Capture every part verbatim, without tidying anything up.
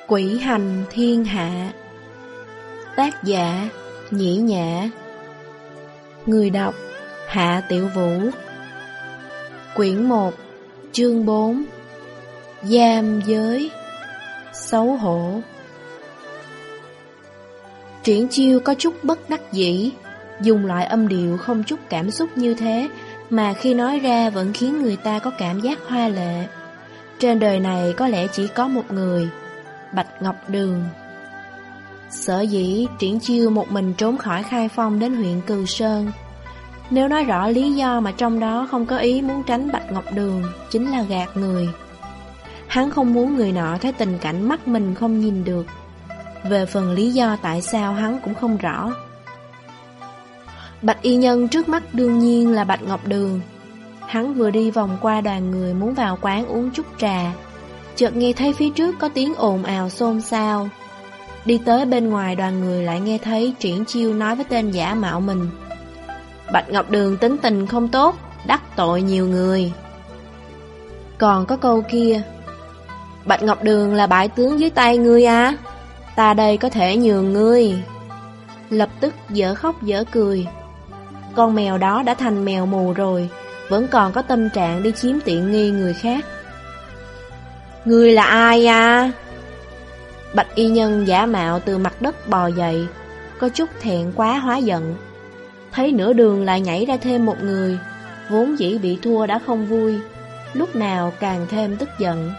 Quỷ hành thiên hạ. Tác giả Nhĩ Nhã. Người đọc Hạ Tiểu Vũ. Quyển một, chương bốn. Giam giới. Xấu hổ. Triển Chiêu có chút bất đắc dĩ. Dùng loại âm điệu không chút cảm xúc như thế mà khi nói ra vẫn khiến người ta có cảm giác hoa lệ. Trên đời này có lẽ chỉ có một người, Bạch Ngọc Đường. Sở dĩ Triển Chiêu một mình trốn khỏi Khai Phong đến huyện Cừu Sơn. Nếu nói rõ lý do mà trong đó không có ý muốn tránh Bạch Ngọc Đường, chính là gạt người. Hắn không muốn người nọ thấy tình cảnh mắt mình không nhìn được. Về phần lý do tại sao hắn cũng không rõ. Bạch y nhân trước mắt đương nhiên là Bạch Ngọc Đường. Hắn vừa đi vòng qua đoàn người muốn vào quán uống chút trà, chợt nghe thấy phía trước có tiếng ồn ào xôn xao. Đi tới bên ngoài đoàn người lại nghe thấy Triển Chiêu nói với tên giả mạo mình: Bạch Ngọc Đường tính tình không tốt, đắc tội nhiều người. Còn có câu kia: Bạch Ngọc Đường là bại tướng dưới tay ngươi à? Ta đây có thể nhường ngươi. Lập tức dở khóc dở cười. Con mèo đó đã thành mèo mù rồi, vẫn còn có tâm trạng đi chiếm tiện nghi người khác. Ngươi là ai à? Bạch y nhân giả mạo từ mặt đất bò dậy, có chút thẹn quá hóa giận. Thấy nửa đường lại nhảy ra thêm một người, vốn dĩ bị thua đã không vui, lúc nào càng thêm tức giận.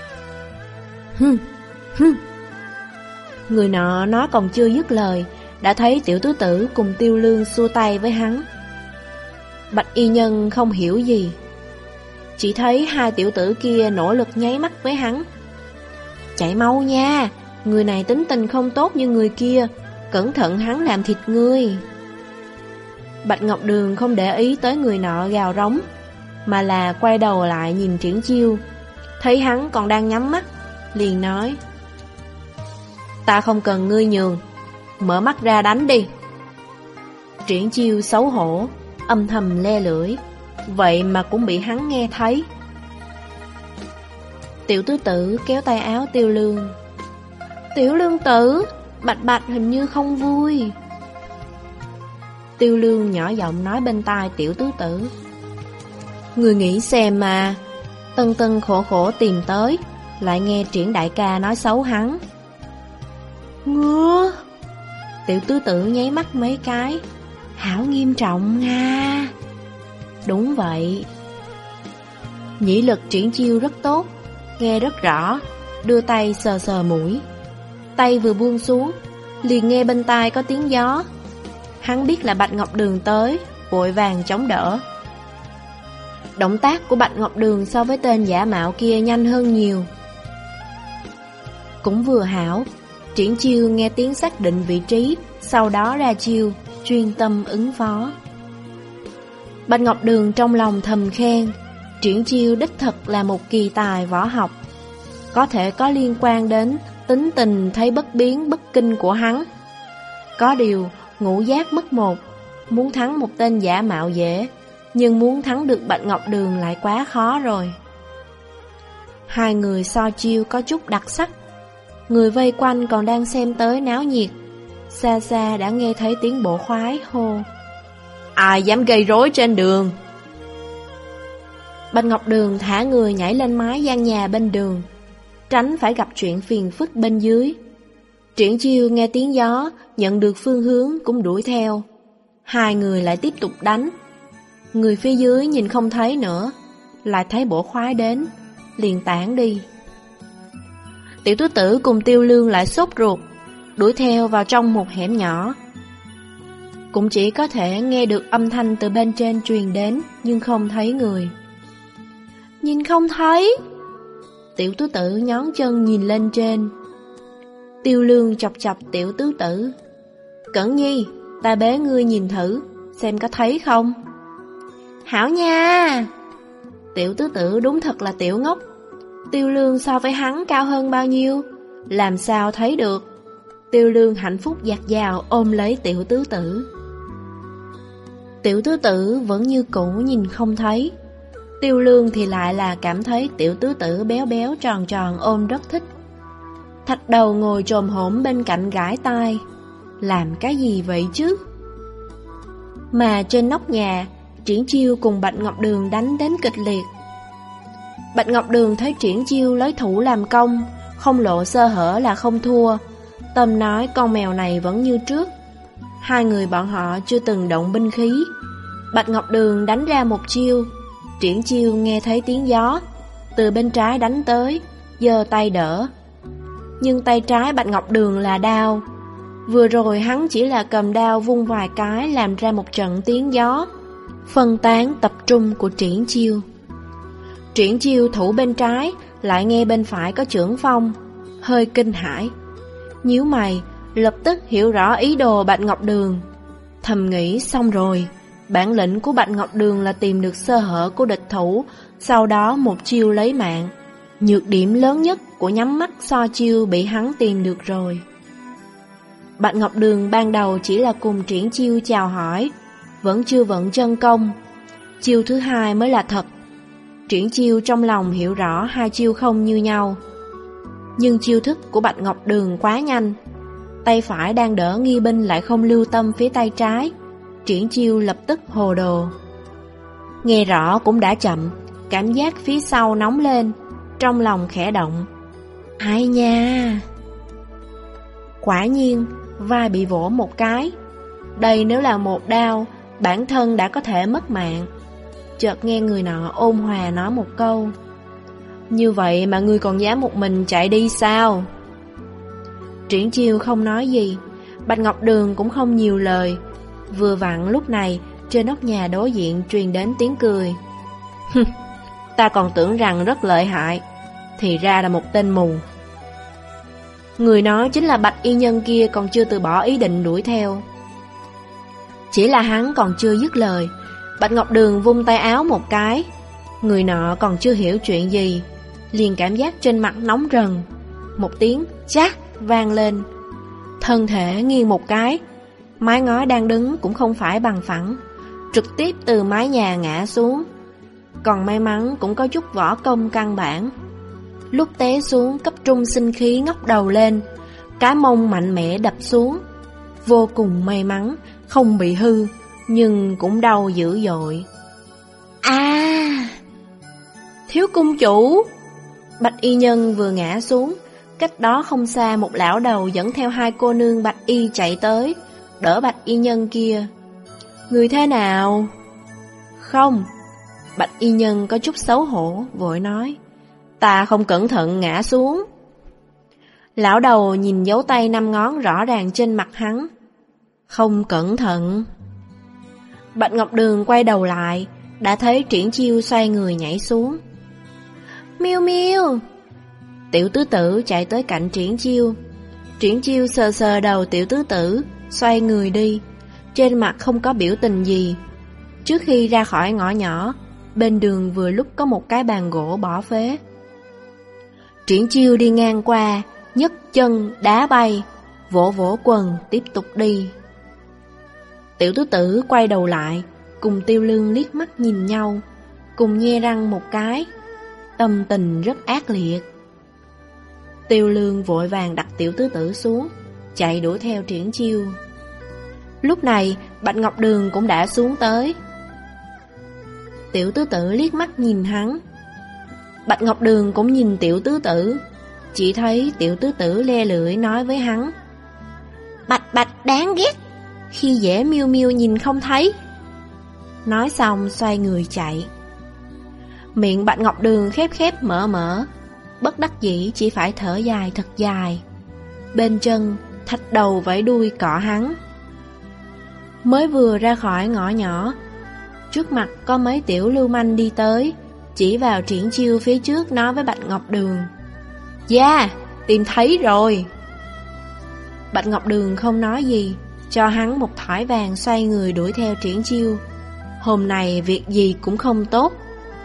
Hừm, hừm. Người nọ nói còn chưa dứt lời, đã thấy Tiểu Tứ Tử cùng Tiêu Lương xua tay với hắn. Bạch y nhân không hiểu gì, chỉ thấy hai tiểu tử kia nỗ lực nháy mắt với hắn. Chạy mau nha, người này tính tình không tốt như người kia, cẩn thận hắn làm thịt ngươi. Bạch Ngọc Đường không để ý tới người nọ gào rống, mà là quay đầu lại nhìn Triển Chiêu. Thấy hắn còn đang nhắm mắt, liền nói: Ta không cần ngươi nhường, mở mắt ra đánh đi. Triển Chiêu xấu hổ, âm thầm le lưỡi, vậy mà cũng bị hắn nghe thấy. Tiểu Tứ Tử kéo tay áo Tiêu Lương. Tiểu Lương tử, Bạch Bạch hình như không vui. Tiêu Lương nhỏ giọng nói bên tai Tiểu Tứ Tử: Người nghĩ xem mà, tân tân khổ khổ tìm tới, lại nghe Triển đại ca nói xấu hắn. Ngứa. Tiểu Tứ Tử nháy mắt mấy cái. Hảo nghiêm trọng nha. Đúng vậy. Nhĩ lực Triển Chiêu rất tốt, nghe rất rõ, đưa tay sờ sờ mũi. Tay vừa buông xuống, liền nghe bên tai có tiếng gió. Hắn biết là Bạch Ngọc Đường tới, vội vàng chống đỡ. Động tác của Bạch Ngọc Đường so với tên giả mạo kia nhanh hơn nhiều. Cũng vừa hảo, Triển Chiêu nghe tiếng xác định vị trí, sau đó ra chiêu, chuyên tâm ứng phó. Bạch Ngọc Đường trong lòng thầm khen, Triển Chiêu đích thực là một kỳ tài võ học, có thể có liên quan đến tính tình thấy bất biến bất kinh của hắn. Có điều, ngũ giác mất một, muốn thắng một tên giả mạo dễ, nhưng muốn thắng được Bạch Ngọc Đường lại quá khó rồi. Hai người so chiêu có chút đặc sắc. Người vây quanh còn đang xem tới náo nhiệt, xa xa đã nghe thấy tiếng bộ khoái hô: Ai dám gây rối trên đường? Bạch Ngọc Đường thả người nhảy lên mái gian nhà bên đường, tránh phải gặp chuyện phiền phức bên dưới. Triển Chiêu nghe tiếng gió, nhận được phương hướng cũng đuổi theo. Hai người lại tiếp tục đánh. Người phía dưới nhìn không thấy nữa, lại thấy bộ khoái đến, liền tản đi. Tiểu Tứ Tử cùng Tiêu Lương lại sốt ruột, đuổi theo vào trong một hẻm nhỏ. Cũng chỉ có thể nghe được âm thanh từ bên trên truyền đến, nhưng không thấy người. Nhìn không thấy. Tiểu Tứ Tử nhón chân nhìn lên trên. Tiêu Lương chọc chọc Tiểu Tứ Tử: Cẩn nhi, ta bế ngươi nhìn thử, xem có thấy không. Hảo nha. Tiểu Tứ Tử đúng thật là tiểu ngốc. Tiêu Lương so với hắn cao hơn bao nhiêu, làm sao thấy được. Tiêu Lương hạnh phúc dạt dào ôm lấy Tiểu Tứ Tử. Tiểu Tứ Tử vẫn như cũ nhìn không thấy. Tiêu Lương thì lại là cảm thấy Tiểu Tứ Tử béo béo tròn tròn ôm rất thích. Thạch Đầu ngồi chồm hổm bên cạnh gãi tai. Làm cái gì vậy chứ? Mà trên nóc nhà, Triển Chiêu cùng Bạch Ngọc Đường đánh đến kịch liệt. Bạch Ngọc Đường thấy Triển Chiêu lấy thủ làm công, không lộ sơ hở là không thua. Tâm nói con mèo này vẫn như trước. Hai người bọn họ chưa từng động binh khí. Bạch Ngọc Đường đánh ra một chiêu, Triển Chiêu nghe thấy tiếng gió, từ bên trái đánh tới, giơ tay đỡ. Nhưng tay trái Bạch Ngọc Đường là đao. Vừa rồi hắn chỉ là cầm đao vung vài cái làm ra một trận tiếng gió, phân tán tập trung của Triển Chiêu. Triển Chiêu thủ bên trái, lại nghe bên phải có chưởng phong, hơi kinh hãi. Nhíu mày, lập tức hiểu rõ ý đồ Bạch Ngọc Đường. Thầm nghĩ xong rồi, bản lĩnh của Bạch Ngọc Đường là tìm được sơ hở của địch thủ, sau đó một chiêu lấy mạng. Nhược điểm lớn nhất của nhắm mắt so chiêu bị hắn tìm được rồi. Bạch Ngọc Đường ban đầu chỉ là cùng Triển Chiêu chào hỏi, vẫn chưa vận chân công. Chiêu thứ hai mới là thật. Triển Chiêu trong lòng hiểu rõ hai chiêu không như nhau. Nhưng chiêu thức của Bạch Ngọc Đường quá nhanh. Tay phải đang đỡ nghi binh lại không lưu tâm phía tay trái. Triển Chiêu lập tức hồ đồ. Nghe rõ cũng đã chậm, cảm giác phía sau nóng lên, trong lòng khẽ động. Ai nha! Quả nhiên, vai bị vỗ một cái. Đây nếu là một đao, bản thân đã có thể mất mạng. Chợt nghe người nọ ôn hòa nói một câu. Như vậy mà ngươi còn dám một mình chạy đi sao? Triển Chiêu không nói gì, Bạch Ngọc Đường cũng không nhiều lời. Vừa vặn lúc này, trên nóc nhà đối diện truyền đến tiếng cười. Ta còn tưởng rằng rất lợi hại, thì ra là một tên mù. Người nói chính là Bạch y nhân kia còn chưa từ bỏ ý định đuổi theo. Chỉ là hắn còn chưa dứt lời, Bạch Ngọc Đường vung tay áo một cái. Người nọ còn chưa hiểu chuyện gì, liền cảm giác trên mặt nóng rần. Một tiếng chát vang lên, thân thể nghiêng một cái. Mái ngói đang đứng cũng không phải bằng phẳng, trực tiếp từ mái nhà ngã xuống. Còn may mắn cũng có chút võ công căn bản. Lúc té xuống cấp trung sinh khí ngóc đầu lên, cái mông mạnh mẽ đập xuống. Vô cùng may mắn, không bị hư, nhưng cũng đau dữ dội. À! Thiếu cung chủ! Bạch y nhân vừa ngã xuống, cách đó không xa một lão đầu dẫn theo hai cô nương bạch y chạy tới, đỡ bạch y nhân kia. Người thế nào? Không. Bạch y nhân có chút xấu hổ, vội nói. Ta không cẩn thận ngã xuống. Lão đầu nhìn dấu tay năm ngón rõ ràng trên mặt hắn. Không cẩn thận. Bạch Ngọc Đường quay đầu lại, đã thấy Triển Chiêu xoay người nhảy xuống. Miêu miêu! Tiểu tứ tử chạy tới cạnh Triển Chiêu. Triển Chiêu sờ sờ đầu tiểu tứ tử, xoay người đi, trên mặt không có biểu tình gì. Trước khi ra khỏi ngõ nhỏ, bên đường vừa lúc có một cái bàn gỗ bỏ phế. Triển Chiêu đi ngang qua, nhấc chân đá bay, vỗ vỗ quần tiếp tục đi. Tiểu tứ tử quay đầu lại, cùng Tiêu Lương liếc mắt nhìn nhau, cùng nhe răng một cái, tâm tình rất ác liệt. Tiêu Lương vội vàng đặt tiểu tứ tử xuống, chạy đuổi theo Triển Chiêu. Lúc này Bạch Ngọc Đường cũng đã xuống tới. Tiểu tứ tử liếc mắt nhìn hắn, Bạch Ngọc Đường cũng nhìn tiểu tứ tử, chỉ thấy tiểu tứ tử le lưỡi nói với hắn. Bạch bạch đáng ghét, khi dễ miêu miêu nhìn không thấy. Nói xong xoay người chạy. Miệng Bạch Ngọc Đường khép khép mở mở, bất đắc dĩ chỉ phải thở dài thật dài. Bên chân Thạch Đầu vẫy đuôi cọ hắn. Mới vừa ra khỏi ngõ nhỏ, trước mặt có mấy tiểu lưu manh đi tới, chỉ vào Triển Chiêu phía trước nói với Bạch Ngọc Đường. Dạ, yeah, tìm thấy rồi. Bạch Ngọc Đường không nói gì, cho hắn một thỏi vàng xoay người đuổi theo Triển Chiêu. Hôm nay việc gì cũng không tốt.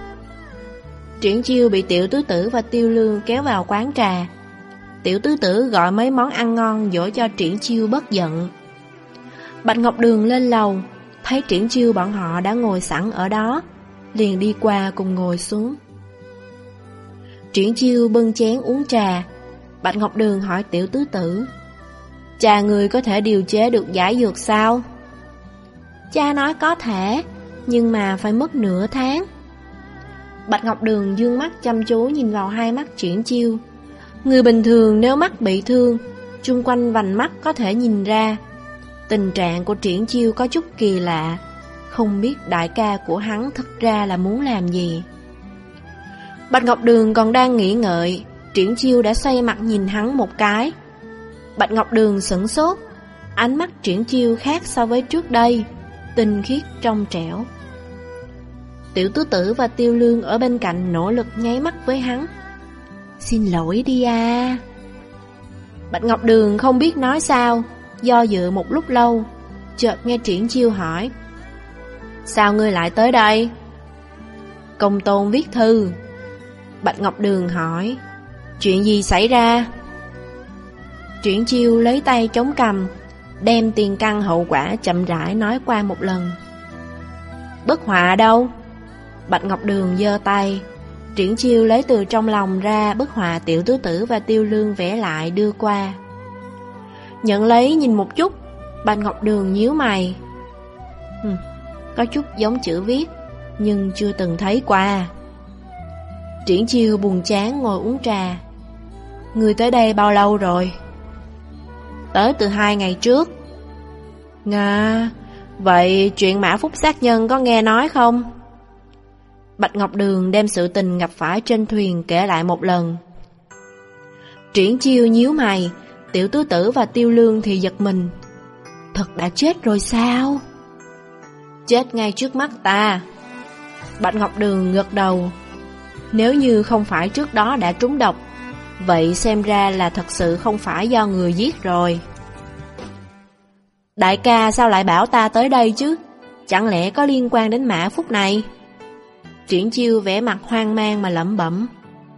Triển Chiêu bị tiểu tứ tử và Tiêu Lương kéo vào quán trà. Tiểu tứ tử gọi mấy món ăn ngon dỗ cho Triển Chiêu bất giận. Bạch Ngọc Đường lên lầu, thấy Triển Chiêu bọn họ đã ngồi sẵn ở đó, liền đi qua cùng ngồi xuống. Triển Chiêu bưng chén uống trà, Bạch Ngọc Đường hỏi Tiểu Tứ Tử: Cha người có thể điều chế được giải dược sao? Cha nói có thể, nhưng mà phải mất nửa tháng. Bạch Ngọc Đường dương mắt chăm chú nhìn vào hai mắt Triển Chiêu. Người bình thường nếu mắt bị thương, chung quanh vành mắt có thể nhìn ra. Tình trạng của Triển Chiêu có chút kỳ lạ, không biết đại ca của hắn thực ra là muốn làm gì. Bạch Ngọc Đường còn đang nghĩ ngợi, Triển Chiêu đã xoay mặt nhìn hắn một cái. Bạch Ngọc Đường sửng sốt, ánh mắt Triển Chiêu khác so với trước đây, tinh khiết trong trẻo. Tiểu Tứ Tử và Tiêu Lương ở bên cạnh nỗ lực nháy mắt với hắn. Xin lỗi đi à. Bạch Ngọc Đường không biết nói sao, do dự một lúc lâu, chợt nghe Triển Chiêu hỏi: Sao ngươi lại tới đây? Công tôn viết thư. Bạch Ngọc Đường hỏi: Chuyện gì xảy ra? Triển Chiêu lấy tay chống cằm, đem tiền căn hậu quả chậm rãi nói qua một lần. Bức họa đâu? Bạch Ngọc Đường giơ tay. Triển Chiêu lấy từ trong lòng ra bức họa Tiểu Tứ Tử và Tiêu Lương vẽ lại đưa qua. Nhận lấy nhìn một chút, Bạch Ngọc Đường nhíu mày. Hừm, có chút giống chữ viết, nhưng chưa từng thấy qua. Triển Chiêu buồn chán ngồi uống trà. Người tới đây bao lâu rồi? Tới từ hai ngày trước. Nga, vậy chuyện Mã Phúc sát nhân có nghe nói không? Bạch Ngọc Đường đem sự tình gặp phải trên thuyền kể lại một lần. Triển Chiêu nhíu mày, Tiểu Tứ Tử và Tiêu Lương thì giật mình. Thật đã chết rồi sao? Chết ngay trước mắt ta. Bạch Ngọc Đường gật đầu. Nếu như không phải trước đó đã trúng độc, vậy xem ra là thật sự không phải do người giết rồi. Đại ca sao lại bảo ta tới đây chứ? Chẳng lẽ có liên quan đến Mã Phúc này? Triển Chiêu vẻ mặt hoang mang mà lẩm bẩm.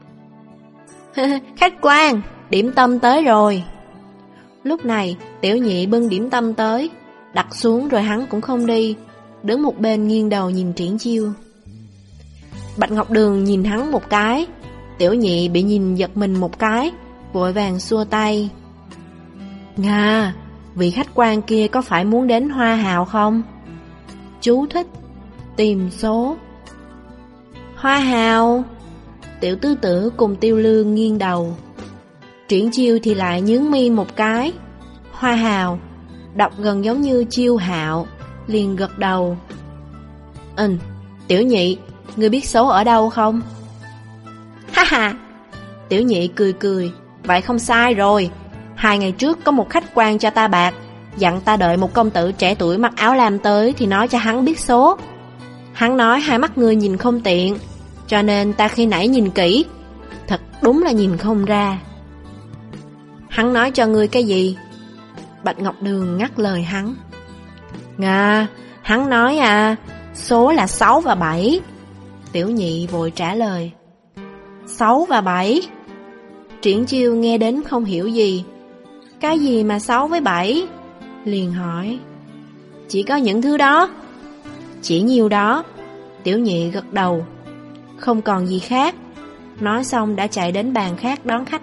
Khách quan, điểm tâm tới rồi. Lúc này Tiểu Nhị bưng điểm tâm tới, đặt xuống rồi hắn cũng không đi, đứng một bên nghiêng đầu nhìn Triển Chiêu. Bạch Ngọc Đường nhìn hắn một cái, Tiểu Nhị bị nhìn giật mình một cái, vội vàng xua tay. Nga, vị khách quan kia có phải muốn đến Hoa Hào không? Chú thích: tìm số. Hoa Hào. Tiểu Tứ Tử cùng Tiêu Lương nghiêng đầu. Triển Chiêu thì lại nhướng mi một cái. Hoa Hào, đọc gần giống như Chiêu Hạo, liền gật đầu. Ừ, Tiểu Nhị, ngươi biết số ở đâu không? Ha ha. Tiểu Nhị cười cười. Vậy không sai rồi. Hai ngày trước có một khách quan cho ta bạc, dặn ta đợi một công tử trẻ tuổi mặc áo lam tới thì nói cho hắn biết số. Hắn nói hai mắt ngươi nhìn không tiện, cho nên ta khi nãy nhìn kỹ, thật đúng là nhìn không ra. Hắn nói cho ngươi cái gì? Bạch Ngọc Đường ngắt lời hắn. Nga, hắn nói à, số là sáu và bảy. Tiểu Nhị vội trả lời. Sáu và bảy? Triển Chiêu nghe đến không hiểu gì. Cái gì mà sáu với bảy? Liền hỏi. Chỉ có những thứ đó. Chỉ nhiêu đó. Tiểu Nhị gật đầu. Không còn gì khác. Nói xong đã chạy đến bàn khác đón khách.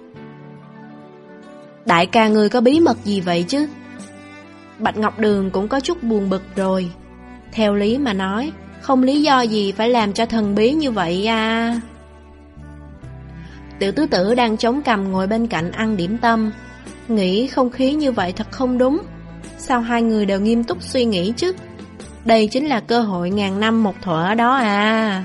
Đại ca ngươi có bí mật gì vậy chứ? Bạch Ngọc Đường cũng có chút buồn bực rồi. Theo lý mà nói, không lý do gì phải làm cho thần bí như vậy à. Tiểu Tứ Tử đang chống cằm ngồi bên cạnh ăn điểm tâm, nghĩ không khí như vậy thật không đúng. Sao hai người đều nghiêm túc suy nghĩ chứ? Đây chính là cơ hội ngàn năm một thuở đó à.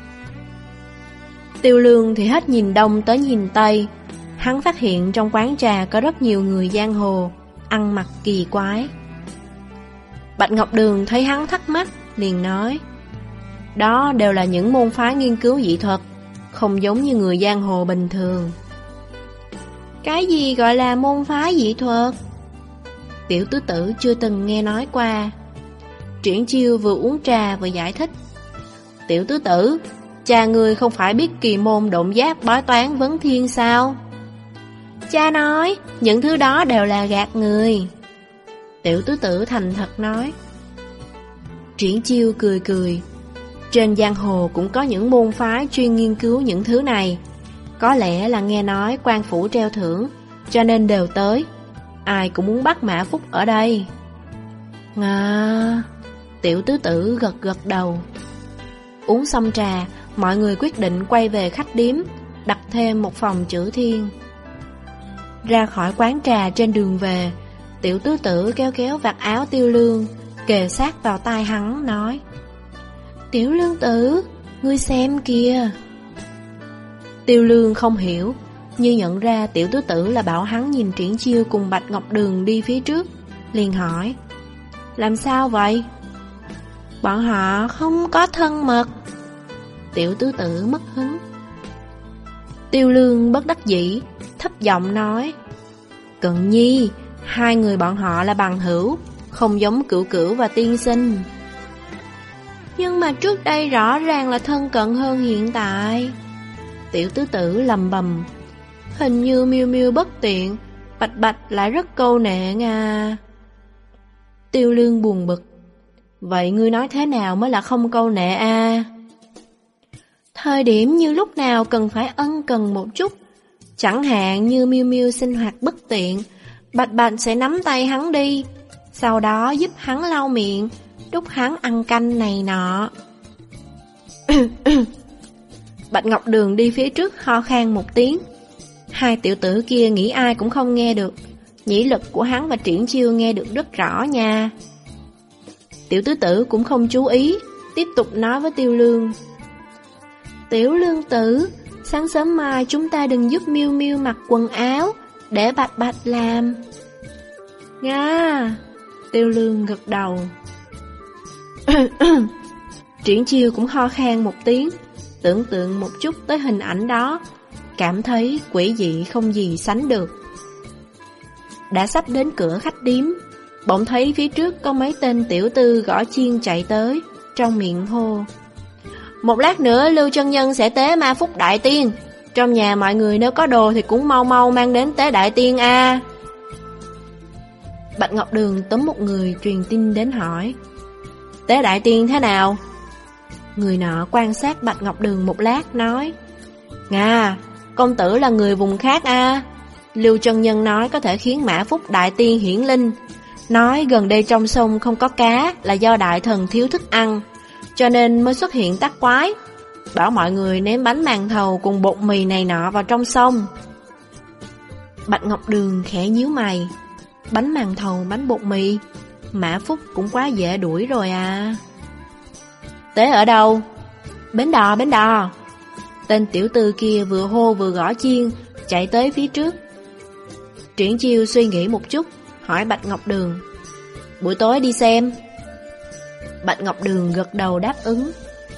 Tiêu Lương thì hết nhìn đông tới nhìn tây. Hắn phát hiện trong quán trà có rất nhiều người giang hồ, ăn mặc kỳ quái. Bạch Ngọc Đường thấy hắn thắc mắc, liền nói. Đó đều là những môn phái nghiên cứu dị thuật, không giống như người giang hồ bình thường. Cái gì gọi là môn phái dị thuật? Tiểu Tứ Tử chưa từng nghe nói qua. Triển Chiêu vừa uống trà vừa giải thích. Tiểu Tứ Tử, cha ngươi không phải biết kỳ môn độn giáp bói toán vấn thiên sao? Cha nói, những thứ đó đều là gạt người. Tiểu Tứ Tử thành thật nói. Triển Chiêu cười cười. Trên giang hồ cũng có những môn phái chuyên nghiên cứu những thứ này. Có lẽ là nghe nói quan phủ treo thưởng, cho nên đều tới. Ai cũng muốn bắt Mã Phúc ở đây. À, tiểu tứ tử gật gật đầu. Uống xong trà, mọi người quyết định quay về khách điếm, đặt thêm một phòng chữ thiên. Ra khỏi quán trà trên đường về, tiểu tứ tử kéo kéo vạt áo Tiêu Lương, kề sát vào tai hắn nói: Tiểu Lương tử, ngươi xem kìa. Tiêu Lương không hiểu, như nhận ra tiểu tứ tử là bảo hắn nhìn Triển Chiêu cùng Bạch Ngọc Đường đi phía trước, liền hỏi: Làm sao vậy? Bọn họ không có thân mật. Tiểu tứ tử mất hứng. Tiêu Lương bất đắc dĩ, thấp giọng nói: Cận nhi, hai người bọn họ là bằng hữu, không giống Cửu Cửu và Tiên Sinh. Nhưng mà trước đây rõ ràng là thân cận hơn hiện tại. Tiểu tứ tử lầm bầm: Hình như Miêu Miêu bất tiện, Bạch Bạch lại rất câu nệ à. Tiêu Lương buồn bực: Vậy ngươi nói thế nào mới là không câu nệ a? Thời điểm như lúc nào cần phải ân cần một chút. Chẳng hạn như Miêu Miêu sinh hoạt bất tiện, Bạch Bạch sẽ nắm tay hắn đi, sau đó giúp hắn lau miệng, đút hắn ăn canh này nọ. Bạch Ngọc Đường đi phía trước ho khan một tiếng. Hai tiểu tử kia nghĩ ai cũng không nghe được. Nhĩ lực của hắn và Triển Chiêu nghe được rất rõ nha. Tiểu tứ tử cũng không chú ý, tiếp tục nói với Tiêu Lương: Tiểu Lương tử, sáng sớm mai chúng ta đừng giúp Miêu Miêu mặc quần áo, để Bạch Bạch làm. Nga. Tiêu Lương gật đầu. Triển Chiêu cũng ho khan một tiếng, tưởng tượng một chút tới hình ảnh đó, cảm thấy quỷ dị không gì sánh được. Đã sắp đến cửa khách điếm, bỗng thấy phía trước có mấy tên tiểu tư gõ chiên chạy tới, trong miệng hô: Một lát nữa Lưu chân nhân sẽ tế Ma Phúc Đại Tiên, trong nhà mọi người nếu có đồ thì cũng mau mau mang đến tế Đại Tiên a. Bạch Ngọc Đường tóm một người truyền tin đến hỏi: Tế Đại Tiên thế nào? Người nọ quan sát Bạch Ngọc Đường một lát nói: Nga, công tử là người vùng khác a. Lưu chân nhân nói có thể khiến Mã Phúc Đại Tiên hiển linh. Nói gần đây trong sông không có cá là do đại thần thiếu thức ăn, cho nên mới xuất hiện tác quái. Bảo mọi người ném bánh màn thầu cùng bột mì này nọ vào trong sông. Bạch Ngọc Đường khẽ nhíu mày: Bánh màn thầu, bánh bột mì, Mã Phúc cũng quá dễ đuổi rồi à. Tế ở đâu? Bến đò, bến đò. Tên tiểu tư kia vừa hô vừa gõ chiên, chạy tới phía trước. Triển Chiêu suy nghĩ một chút, hỏi Bạch Ngọc Đường: Buổi tối đi xem. Bạch Ngọc Đường gật đầu đáp ứng.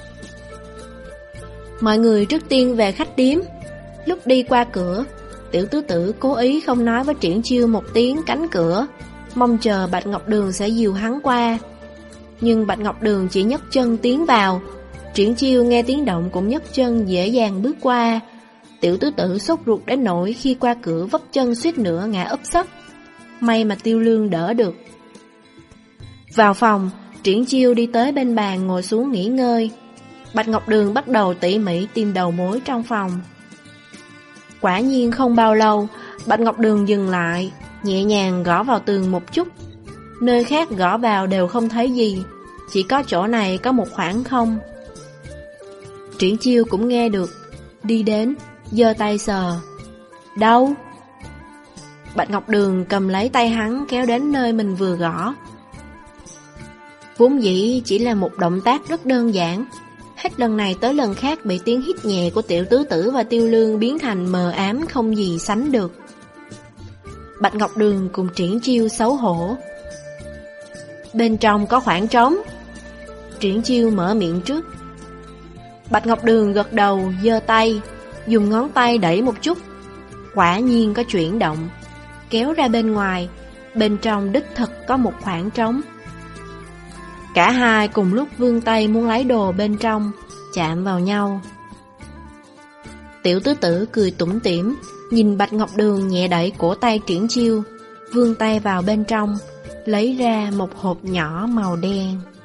Mọi người trước tiên về khách điếm. Lúc đi qua cửa, tiểu tứ tử cố ý không nói với Triển Chiêu một tiếng cánh cửa, mong chờ Bạch Ngọc Đường sẽ dìu hắn qua. Nhưng Bạch Ngọc Đường chỉ nhấc chân tiến vào. Triển Chiêu nghe tiếng động cũng nhấc chân dễ dàng bước qua. Tiểu tứ tử sốt ruột đến nỗi khi qua cửa vấp chân suýt nữa ngã úp sấp. May mà Tiêu Lương đỡ được. Vào phòng, Triển Chiêu đi tới bên bàn ngồi xuống nghỉ ngơi. Bạch Ngọc Đường bắt đầu tỉ mỉ tìm đầu mối trong phòng. Quả nhiên không bao lâu, Bạch Ngọc Đường dừng lại, nhẹ nhàng gõ vào tường một chút. Nơi khác gõ vào đều không thấy gì, chỉ có chỗ này có một khoảng không. Triển Chiêu cũng nghe được, đi đến, giơ tay sờ. Đâu? Bạch Ngọc Đường cầm lấy tay hắn kéo đến nơi mình vừa gõ. Vốn dĩ chỉ là một động tác rất đơn giản, hết lần này tới lần khác bị tiếng hít nhẹ của tiểu tứ tử và Tiêu Lương biến thành mờ ám không gì sánh được. Bạch Ngọc Đường cùng Triển Chiêu xấu hổ. Bên trong có khoảng trống. Triển Chiêu mở miệng trước. Bạch Ngọc Đường gật đầu, giơ tay, dùng ngón tay đẩy một chút. Quả nhiên có chuyển động, kéo ra bên ngoài, bên trong đích thực có một khoảng trống. Cả hai cùng lúc vươn tay muốn lấy đồ bên trong, chạm vào nhau. Tiểu tứ tử cười tủm tỉm, nhìn Bạch Ngọc Đường nhẹ đẩy cổ tay Triển Chiêu, vươn tay vào bên trong, lấy ra một hộp nhỏ màu đen.